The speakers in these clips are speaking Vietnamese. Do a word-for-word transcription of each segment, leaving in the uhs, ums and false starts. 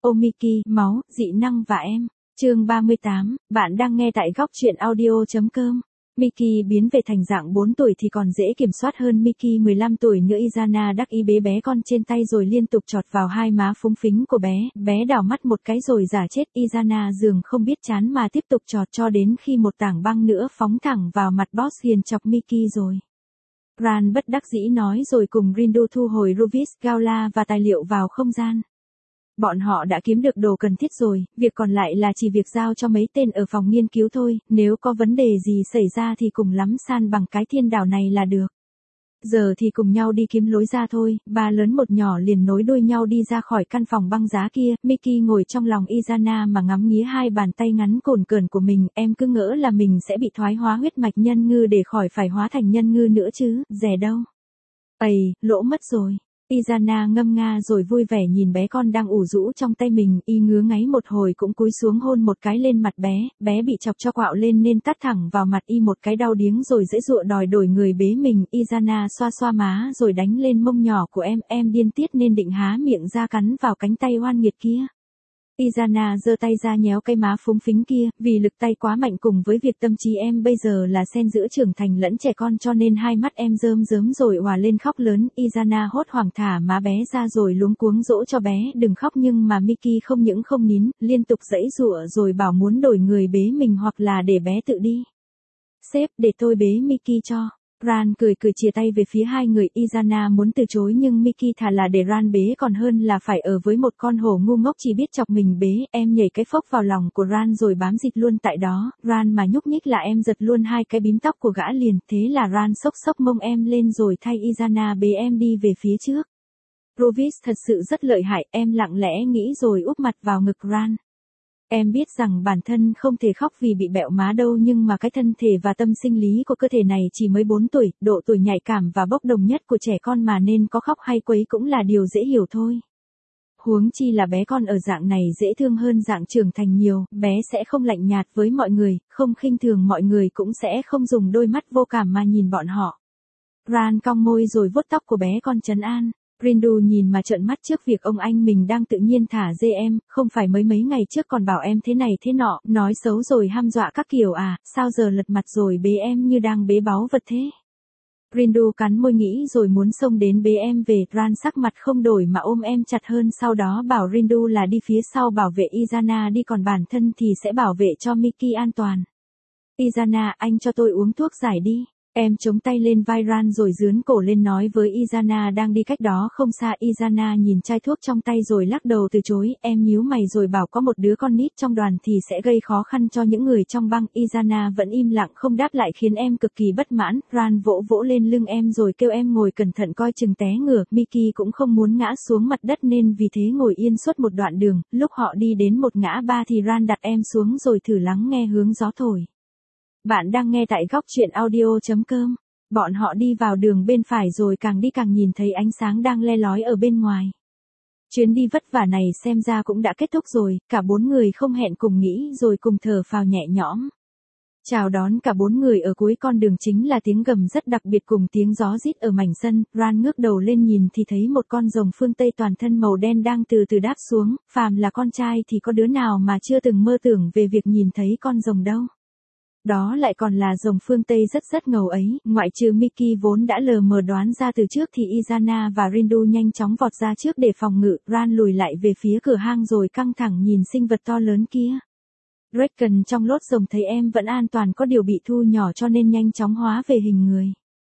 Ô Mickey, máu, dị năng và em. Chương ba mươi tám, bạn đang nghe tại góc truyện audio.com. Mickey biến về thành dạng bốn tuổi thì còn dễ kiểm soát hơn Mickey mười lăm tuổi nữa. Izana đắc ý bế bé con trên tay rồi liên tục chọt vào hai má phúng phính của bé, bé đảo mắt một cái rồi giả chết. Izana dường không biết chán mà tiếp tục chọt cho đến khi một tảng băng nữa phóng thẳng vào mặt boss hiền chọc Mickey rồi. Ran bất đắc dĩ nói rồi cùng Rindu thu hồi Ruvis, Gala và tài liệu vào không gian. Bọn họ đã kiếm được đồ cần thiết rồi, việc còn lại là chỉ việc giao cho mấy tên ở phòng nghiên cứu thôi, nếu có vấn đề gì xảy ra thì cùng lắm san bằng cái thiên đảo này là được. Giờ thì cùng nhau đi kiếm lối ra thôi, ba lớn một nhỏ liền nối đuôi nhau đi ra khỏi căn phòng băng giá kia. Mickey ngồi trong lòng Izana mà ngắm nghía hai bàn tay ngắn cồn cờn của mình, em cứ ngỡ là mình sẽ bị thoái hóa huyết mạch nhân ngư để khỏi phải hóa thành nhân ngư nữa chứ, dè đâu. Ây, lỗ mất rồi. Izana ngâm nga rồi vui vẻ nhìn bé con đang ủ rũ trong tay mình, y ngứa ngáy một hồi cũng cúi xuống hôn một cái lên mặt bé, bé bị chọc cho quạo lên nên tát thẳng vào mặt y một cái đau điếng rồi giãy giụa đòi đổi người bế mình. Izana xoa xoa má rồi đánh lên mông nhỏ của em, em điên tiết nên định há miệng ra cắn vào cánh tay oan nghiệt kia. Izana giơ tay ra nhéo cái má phúng phính kia, vì lực tay quá mạnh cùng với việc tâm trí em bây giờ là xen giữa trưởng thành lẫn trẻ con cho nên hai mắt em rơm rớm rồi òa lên khóc lớn. Izana hốt hoảng thả má bé ra rồi luống cuống dỗ cho bé đừng khóc nhưng mà Mickey không những không nín, liên tục giãy giụa rồi bảo muốn đổi người bế mình hoặc là để bé tự đi. Sếp, để tôi bế Mickey cho. Ran cười cười chìa tay về phía hai người. Izana muốn từ chối nhưng Mickey thà là để Ran bế còn hơn là phải ở với một con hổ ngu ngốc chỉ biết chọc mình bế. Em nhảy cái phốc vào lòng của Ran rồi bám dịt luôn tại đó. Ran mà nhúc nhích là em giật luôn hai cái bím tóc của gã liền. Thế là Ran xốc xốc mông em lên rồi thay Izana bế em đi về phía trước. Rovis thật sự rất lợi hại, em lặng lẽ nghĩ rồi úp mặt vào ngực Ran. Em biết rằng bản thân không thể khóc vì bị bẹo má đâu nhưng mà cái thân thể và tâm sinh lý của cơ thể này chỉ mới bốn tuổi, độ tuổi nhạy cảm và bốc đồng nhất của trẻ con mà nên có khóc hay quấy cũng là điều dễ hiểu thôi. Huống chi là bé con ở dạng này dễ thương hơn dạng trưởng thành nhiều, bé sẽ không lạnh nhạt với mọi người, không khinh thường mọi người cũng sẽ không dùng đôi mắt vô cảm mà nhìn bọn họ. Ran cong môi rồi vuốt tóc của bé con trấn an. Rindu nhìn mà trợn mắt trước việc ông anh mình đang tự nhiên thả dê em, không phải mấy mấy ngày trước còn bảo em thế này thế nọ, nói xấu rồi hăm dọa các kiểu à, sao giờ lật mặt rồi bế em như đang bế báu vật thế. Rindu cắn môi nghĩ rồi muốn xông đến bế em về. Ran sắc mặt không đổi mà ôm em chặt hơn, sau đó bảo Rindu là đi phía sau bảo vệ Izana đi còn bản thân thì sẽ bảo vệ cho Mickey an toàn. Izana, anh cho tôi uống thuốc giải đi. Em chống tay lên vai Ran rồi dướn cổ lên nói với Izana đang đi cách đó không xa. Izana nhìn chai thuốc trong tay rồi lắc đầu từ chối, em nhíu mày rồi bảo có một đứa con nít trong đoàn thì sẽ gây khó khăn cho những người trong băng. Izana vẫn im lặng không đáp lại khiến em cực kỳ bất mãn. Ran vỗ vỗ lên lưng em rồi kêu em ngồi cẩn thận coi chừng té ngửa. Mickey cũng không muốn ngã xuống mặt đất nên vì thế ngồi yên suốt một đoạn đường. Lúc họ đi đến một ngã ba thì Ran đặt em xuống rồi thử lắng nghe hướng gió thổi. Bạn đang nghe tại góc truyện audio.com. Bọn họ đi vào đường bên phải rồi càng đi càng nhìn thấy ánh sáng đang le lói ở bên ngoài. Chuyến đi vất vả này xem ra cũng đã kết thúc rồi, cả bốn người không hẹn cùng nghĩ rồi cùng thở phào nhẹ nhõm. Chào đón cả bốn người ở cuối con đường chính là tiếng gầm rất đặc biệt cùng tiếng gió rít ở mảnh sân. Ran ngước đầu lên nhìn thì thấy một con rồng phương Tây toàn thân màu đen đang từ từ đáp xuống. Phàm là con trai thì có đứa nào mà chưa từng mơ tưởng về việc nhìn thấy con rồng đâu. Đó lại còn là rồng phương Tây rất rất ngầu ấy, ngoại trừ Mickey vốn đã lờ mờ đoán ra từ trước thì Izana và Rindu nhanh chóng vọt ra trước để phòng ngự. Ran lùi lại về phía cửa hang rồi căng thẳng nhìn sinh vật to lớn kia. Draken trong lốt rồng thấy em vẫn an toàn có điều bị thu nhỏ cho nên nhanh chóng hóa về hình người.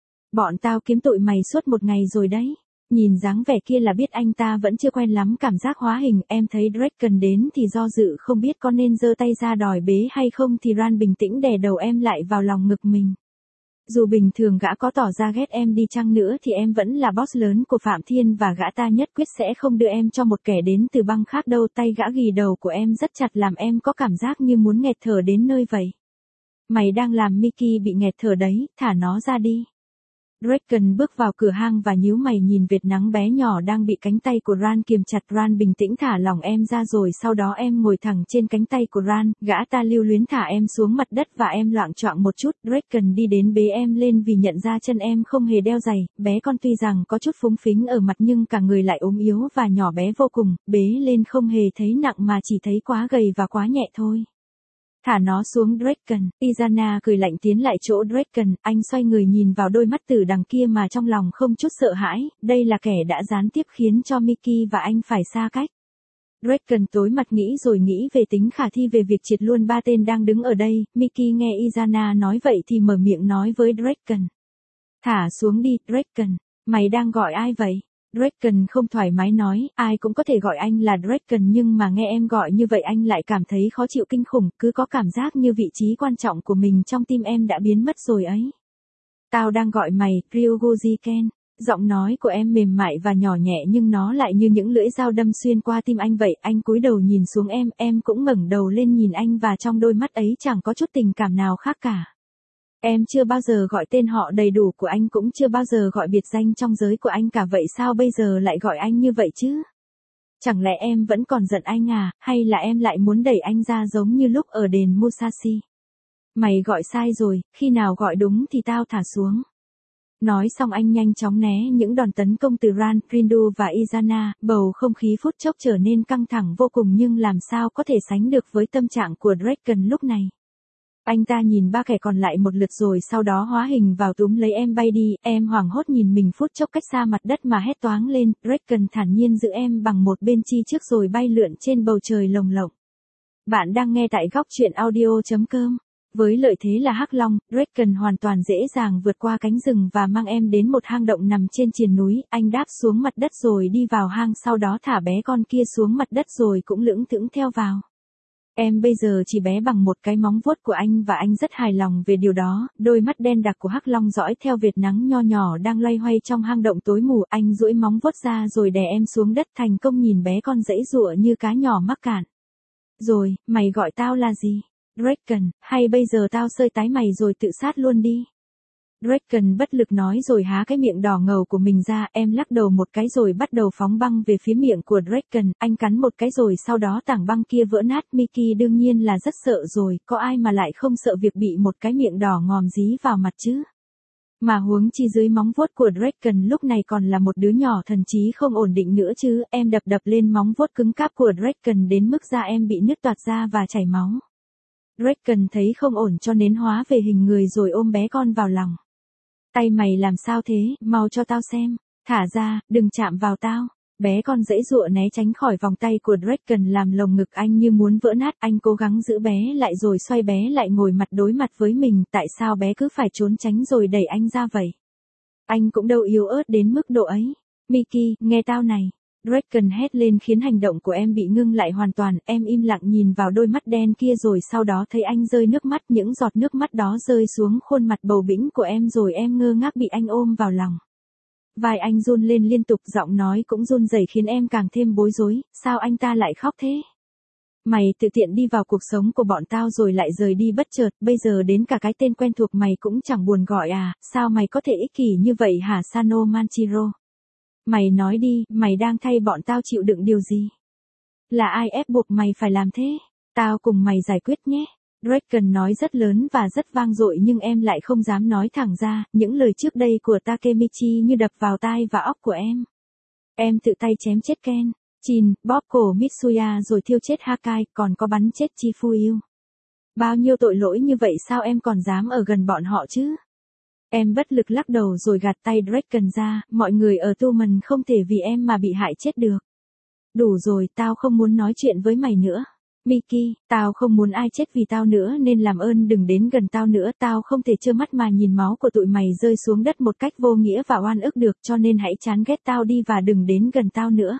Bọn tao kiếm tụi mày suốt một ngày rồi đấy. Nhìn dáng vẻ kia là biết anh ta vẫn chưa quen lắm cảm giác hóa hình. Em thấy Draken đến thì do dự không biết có nên giơ tay ra đòi bế hay không thì Ran bình tĩnh đè đầu em lại vào lòng ngực mình. Dù bình thường gã có tỏ ra ghét em đi chăng nữa thì em vẫn là boss lớn của Phạm Thiên và gã ta nhất quyết sẽ không đưa em cho một kẻ đến từ băng khác đâu. Tay gã ghì đầu của em rất chặt làm em có cảm giác như muốn nghẹt thở đến nơi vậy. Mày đang làm Mickey bị nghẹt thở đấy, thả nó ra đi. Draken bước vào cửa hang và nhíu mày nhìn vệt nắng bé nhỏ đang bị cánh tay của Ran kiềm chặt. Ran bình tĩnh thả lỏng em ra rồi sau đó em ngồi thẳng trên cánh tay của Ran, gã ta lưu luyến thả em xuống mặt đất và em loạng choạng một chút. Draken đi đến bế em lên vì nhận ra chân em không hề đeo giày, bé con tuy rằng có chút phúng phính ở mặt nhưng cả người lại ốm yếu và nhỏ bé vô cùng, bế lên không hề thấy nặng mà chỉ thấy quá gầy và quá nhẹ thôi. Thả nó xuống Draken, Izana cười lạnh tiến lại chỗ Draken, anh xoay người nhìn vào đôi mắt tử đằng kia mà trong lòng không chút sợ hãi, đây là kẻ đã gián tiếp khiến cho Mickey và anh phải xa cách. Draken tối mặt nghĩ rồi nghĩ về tính khả thi về việc triệt luôn ba tên đang đứng ở đây, Mickey nghe Izana nói vậy thì mở miệng nói với Draken. Thả xuống đi, Draken, mày đang gọi ai vậy? Draken không thoải mái nói, ai cũng có thể gọi anh là Draken nhưng mà nghe em gọi như vậy anh lại cảm thấy khó chịu kinh khủng, cứ có cảm giác như vị trí quan trọng của mình trong tim em đã biến mất rồi ấy. Tao đang gọi mày, Ryogoji Ken. Giọng nói của em mềm mại và nhỏ nhẹ nhưng nó lại như những lưỡi dao đâm xuyên qua tim anh vậy. Anh cúi đầu nhìn xuống em, em cũng ngẩng đầu lên nhìn anh và trong đôi mắt ấy chẳng có chút tình cảm nào khác cả. Em chưa bao giờ gọi tên họ đầy đủ của anh cũng chưa bao giờ gọi biệt danh trong giới của anh cả vậy sao bây giờ lại gọi anh như vậy chứ? Chẳng lẽ em vẫn còn giận anh à, hay là em lại muốn đẩy anh ra giống như lúc ở đền Musashi? Mày gọi sai rồi, khi nào gọi đúng thì tao thả xuống. Nói xong anh nhanh chóng né những đòn tấn công từ Ran, Rindu và Izana, bầu không khí phút chốc trở nên căng thẳng vô cùng nhưng làm sao có thể sánh được với tâm trạng của Draken lúc này. Anh ta nhìn ba kẻ còn lại một lượt rồi sau đó hóa hình vào túm lấy em bay đi, em hoảng hốt nhìn mình phút chốc cách xa mặt đất mà hét toáng lên, Draken thản nhiên giữ em bằng một bên chi trước rồi bay lượn trên bầu trời lồng lộng. Bạn đang nghe tại góc truyện audio chấm com. Với lợi thế là Hắc Long, Draken hoàn toàn dễ dàng vượt qua cánh rừng và mang em đến một hang động nằm trên triền núi, anh đáp xuống mặt đất rồi đi vào hang sau đó thả bé con kia xuống mặt đất rồi cũng lững thững theo vào. Em bây giờ chỉ bé bằng một cái móng vuốt của anh và anh rất hài lòng về điều đó, đôi mắt đen đặc của Hắc Long dõi theo vệt nắng nho nhỏ đang loay hoay trong hang động tối mù, anh duỗi móng vuốt ra rồi đè em xuống đất thành công nhìn bé con giãy giụa như cá nhỏ mắc cạn. Rồi, mày gọi tao là gì? Draken, hay bây giờ tao sơi tái mày rồi tự sát luôn đi. Draken bất lực nói rồi há cái miệng đỏ ngầu của mình ra, em lắc đầu một cái rồi bắt đầu phóng băng về phía miệng của Draken, anh cắn một cái rồi sau đó tảng băng kia vỡ nát. Mickey đương nhiên là rất sợ rồi, có ai mà lại không sợ việc bị một cái miệng đỏ ngòm dí vào mặt chứ. Mà huống chi dưới móng vuốt của Draken lúc này còn là một đứa nhỏ thần trí không ổn định nữa chứ, em đập đập lên móng vuốt cứng cáp của Draken đến mức da em bị nứt toạc ra và chảy máu. Draken thấy không ổn cho nên hóa về hình người rồi ôm bé con vào lòng. Tay mày làm sao thế, mau cho tao xem, thả ra, đừng chạm vào tao. Bé con giãy giụa né tránh khỏi vòng tay của Draken làm lồng ngực anh như muốn vỡ nát, anh cố gắng giữ bé lại rồi xoay bé lại ngồi mặt đối mặt với mình, tại sao bé cứ phải trốn tránh rồi đẩy anh ra vậy? Anh cũng đâu yếu ớt đến mức độ ấy. Mickey, nghe tao này. Draken hét lên khiến hành động của em bị ngưng lại hoàn toàn, em im lặng nhìn vào đôi mắt đen kia rồi sau đó thấy anh rơi nước mắt, những giọt nước mắt đó rơi xuống khuôn mặt bầu bĩnh của em rồi em ngơ ngác bị anh ôm vào lòng. Vai anh run lên liên tục, giọng nói cũng run rẩy khiến em càng thêm bối rối, sao anh ta lại khóc thế? Mày tự tiện đi vào cuộc sống của bọn tao rồi lại rời đi bất chợt, bây giờ đến cả cái tên quen thuộc mày cũng chẳng buồn gọi à, sao mày có thể ích kỷ như vậy hả Sano Manchiro? Mày nói đi, mày đang thay bọn tao chịu đựng điều gì? Là ai ép buộc mày phải làm thế? Tao cùng mày giải quyết nhé. Draken nói rất lớn và rất vang dội nhưng em lại không dám nói thẳng ra, những lời trước đây của Takemichi như đập vào tai và óc của em. Em tự tay chém chết Ken, Chin, bóp cổ Mitsuya rồi thiêu chết Hakai, còn có bắn chết Chifuyu. Bao nhiêu tội lỗi như vậy sao em còn dám ở gần bọn họ chứ? Em bất lực lắc đầu rồi gạt tay Draken ra, mọi người ở Tumen không thể vì em mà bị hại chết được. Đủ rồi, tao không muốn nói chuyện với mày nữa. Mickey, tao không muốn ai chết vì tao nữa nên làm ơn đừng đến gần tao nữa, tao không thể trơ mắt mà nhìn máu của tụi mày rơi xuống đất một cách vô nghĩa và oan ức được cho nên hãy chán ghét tao đi và đừng đến gần tao nữa.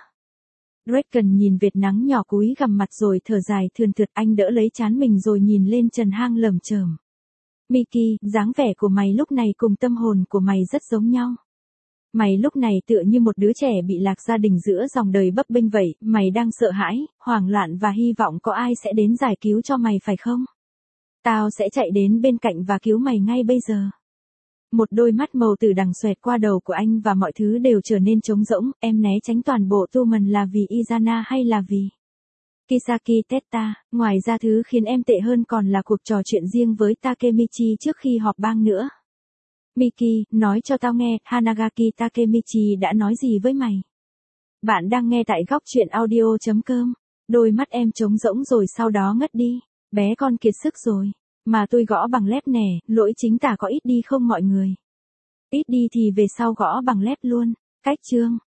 Draken nhìn vệt nắng nhỏ cúi gằm mặt rồi thở dài thườn thượt, anh đỡ lấy trán mình rồi nhìn lên trần hang lởm chởm. Mickey, dáng vẻ của mày lúc này cùng tâm hồn của mày rất giống nhau. Mày lúc này tựa như một đứa trẻ bị lạc gia đình giữa dòng đời bấp bênh vậy, mày đang sợ hãi, hoảng loạn và hy vọng có ai sẽ đến giải cứu cho mày phải không? Tao sẽ chạy đến bên cạnh và cứu mày ngay bây giờ. Một đôi mắt màu tử đằng xoẹt qua đầu của anh và mọi thứ đều trở nên trống rỗng, em né tránh toàn bộ Tumen là vì Izana hay là vì Kisaki Tetta, ngoài ra thứ khiến em tệ hơn còn là cuộc trò chuyện riêng với Takemichi trước khi họp bang nữa. Miki, nói cho tao nghe, Hanagaki Takemichi đã nói gì với mày? Bạn đang nghe tại góc truyện audio.com. Đôi mắt em trống rỗng rồi sau đó ngất đi. Bé con kiệt sức rồi. Mà tôi gõ bằng lép nè, lỗi chính tả có ít đi không mọi người? Ít đi thì về sau gõ bằng lép luôn. Cách chương.